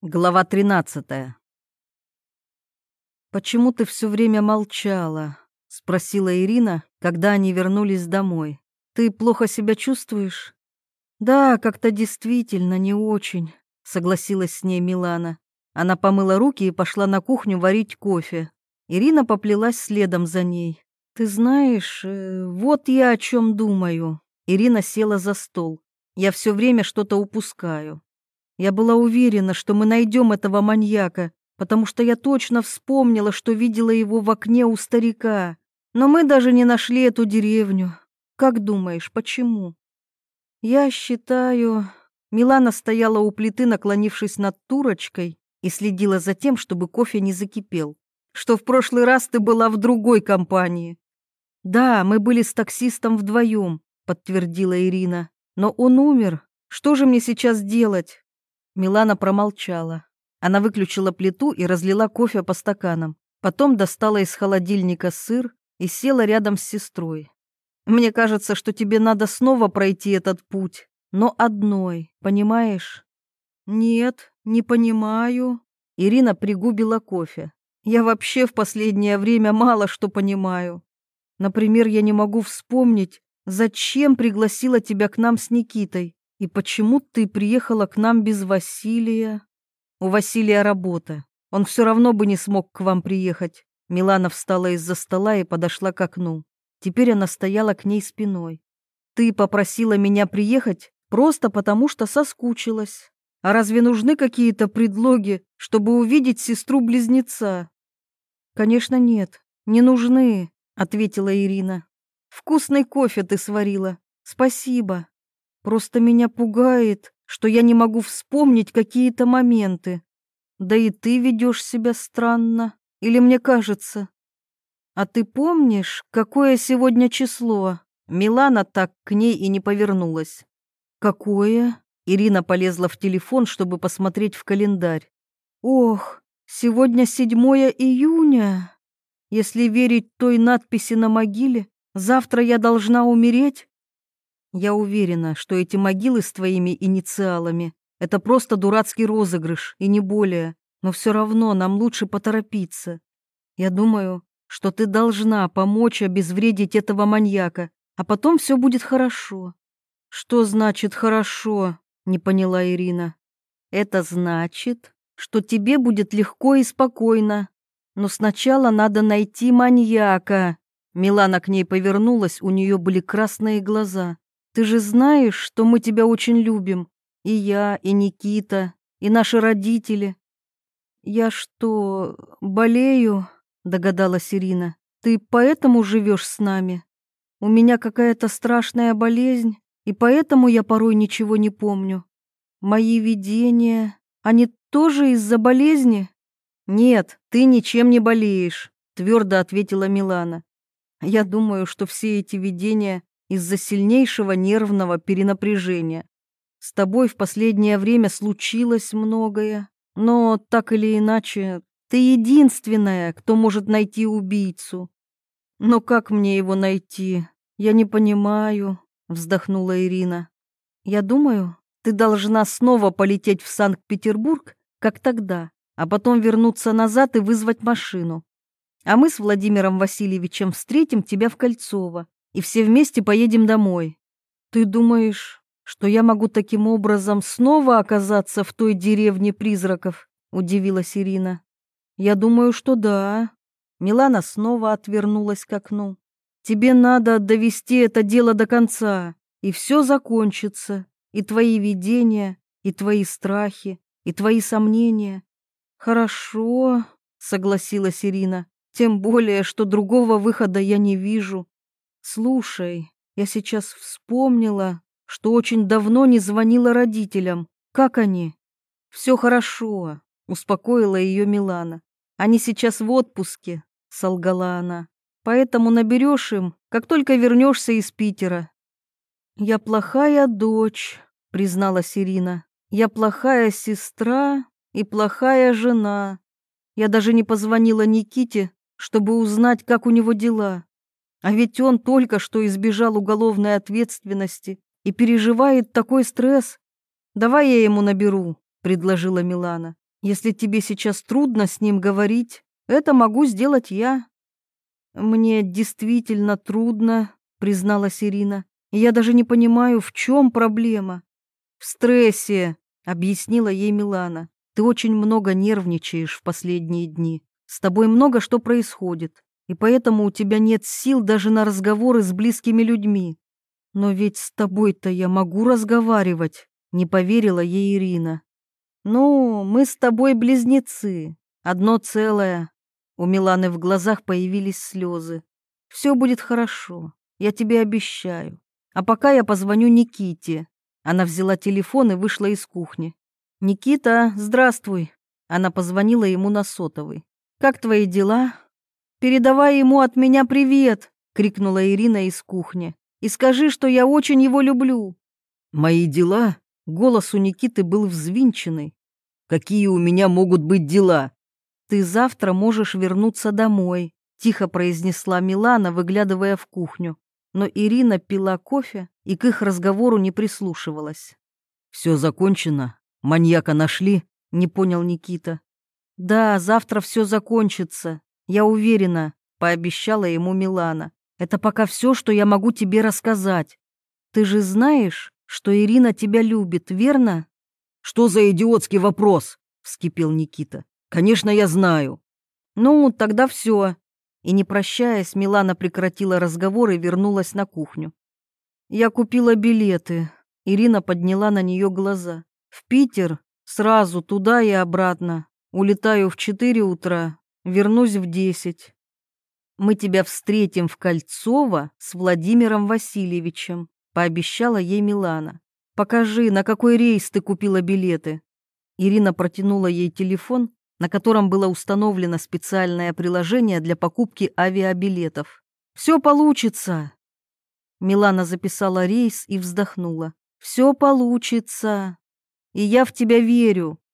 Глава 13. «Почему ты все время молчала?» — спросила Ирина, когда они вернулись домой. «Ты плохо себя чувствуешь?» «Да, как-то действительно не очень», — согласилась с ней Милана. Она помыла руки и пошла на кухню варить кофе. Ирина поплелась следом за ней. «Ты знаешь, вот я о чем думаю». Ирина села за стол. «Я все время что-то упускаю. Я была уверена, что мы найдем этого маньяка, потому что я точно вспомнила, что видела его в окне у старика. Но мы даже не нашли эту деревню. Как думаешь, почему?» «Я считаю...» Милана стояла у плиты, наклонившись над турочкой, и следила за тем, чтобы кофе не закипел. «Что в прошлый раз ты была в другой компании». «Да, мы были с таксистом вдвоем», — подтвердила Ирина. «Но он умер. Что же мне сейчас делать?» Милана промолчала. Она выключила плиту и разлила кофе по стаканам. Потом достала из холодильника сыр и села рядом с сестрой. «Мне кажется, что тебе надо снова пройти этот путь, но одной, понимаешь?» «Нет, не понимаю». Ирина пригубила кофе. «Я вообще в последнее время мало что понимаю. Например, я не могу вспомнить, зачем пригласила тебя к нам с Никитой. И почему ты приехала к нам без Василия? У Василия работа. Он все равно бы не смог к вам приехать». Милана встала из-за стола и подошла к окну. Теперь она стояла к ней спиной. «Ты попросила меня приехать просто потому, что соскучилась. А разве нужны какие-то предлоги, чтобы увидеть сестру-близнеца?» «Конечно, нет, не нужны», — ответила Ирина. «Вкусный кофе ты сварила. Спасибо. Просто меня пугает, что я не могу вспомнить какие-то моменты. Да и ты ведешь себя странно, или мне кажется? А ты помнишь, какое сегодня число?» Милана так к ней и не повернулась. «Какое?» Ирина полезла в телефон, чтобы посмотреть в календарь. «Ох, сегодня 7 июня. Если верить той надписи на могиле, завтра я должна умереть?» «Я уверена, что эти могилы с твоими инициалами — это просто дурацкий розыгрыш, и не более, но все равно нам лучше поторопиться. Я думаю, что ты должна помочь обезвредить этого маньяка, а потом все будет хорошо». «Что значит «хорошо»?» — не поняла Ирина. «Это значит, что тебе будет легко и спокойно. Но сначала надо найти маньяка». Милана к ней повернулась, у нее были красные глаза. «Ты же знаешь, что мы тебя очень любим. И я, и Никита, и наши родители». «Я что, болею?» — догадалась Ирина. «Ты поэтому живешь с нами? У меня какая-то страшная болезнь, и поэтому я порой ничего не помню. Мои видения, они тоже из-за болезни?» «Нет, ты ничем не болеешь», — твердо ответила Милана. «Я думаю, что все эти видения из-за сильнейшего нервного перенапряжения. С тобой в последнее время случилось многое, но так или иначе, ты единственная, кто может найти убийцу». «Но как мне его найти? Я не понимаю», — вздохнула Ирина. «Я думаю, ты должна снова полететь в Санкт-Петербург, как тогда, а потом вернуться назад и вызвать машину. А мы с Владимиром Васильевичем встретим тебя в Кольцово, и все вместе поедем домой. Ты думаешь, что я могу таким образом снова оказаться в той деревне призраков?» — удивилась Ирина. «Я думаю, что да». Милана снова отвернулась к окну. «Тебе надо довести это дело до конца, и все закончится, и твои видения, и твои страхи, и твои сомнения». «Хорошо», — согласилась Ирина, «тем более, что другого выхода я не вижу. Слушай, я сейчас вспомнила, что очень давно не звонила родителям. Как они?» «Все хорошо», — успокоила ее Милана. «Они сейчас в отпуске», — солгала она. «Поэтому наберешь им, как только вернешься из Питера». «Я плохая дочь», — призналась Ирина. «Я плохая сестра и плохая жена. Я даже не позвонила Никите, чтобы узнать, как у него дела. А ведь он только что избежал уголовной ответственности и переживает такой стресс. Давай я ему наберу», — предложила Милана. Если тебе сейчас трудно с ним говорить, это могу сделать я». «Мне действительно трудно», — призналась Ирина. «Я даже не понимаю, в чем проблема». «В стрессе», — объяснила ей Милана. «Ты очень много нервничаешь в последние дни. С тобой много что происходит, и поэтому у тебя нет сил даже на разговоры с близкими людьми». «Но ведь с тобой-то я могу разговаривать», — не поверила ей Ирина. «Ну, мы с тобой близнецы, одно целое». У Миланы в глазах появились слезы. «Все будет хорошо, я тебе обещаю. А пока я позвоню Никите». Она взяла телефон и вышла из кухни. «Никита, здравствуй». Она позвонила ему на сотовый. «Как твои дела?» «Передавай ему от меня привет», — крикнула Ирина из кухни. «И скажи, что я очень его люблю». «Мои дела?» Голос у Никиты был взвинченный. «Какие у меня могут быть дела?» «Ты завтра можешь вернуться домой», — тихо произнесла Милана, выглядывая в кухню. Но Ирина пила кофе и к их разговору не прислушивалась. «Все закончено? Маньяка нашли?» — не понял Никита. «Да, завтра все закончится, я уверена», — пообещала ему Милана. «Это пока все, что я могу тебе рассказать. Ты же знаешь, что Ирина тебя любит, верно?» «Что за идиотский вопрос?» — вскипел Никита. «Конечно, я знаю». «Ну, тогда все». И не прощаясь, Милана прекратила разговор и вернулась на кухню. «Я купила билеты». Ирина подняла на нее глаза. «В Питер, сразу туда и обратно. Улетаю в 4 утра, вернусь в 10. Мы тебя встретим в Кольцово с Владимиром Васильевичем», пообещала ей Милана. «Покажи, на какой рейс ты купила билеты». Ирина протянула ей телефон, на котором было установлено специальное приложение для покупки авиабилетов. «Все получится». Милана записала рейс и вздохнула. «Все получится. И я в тебя верю.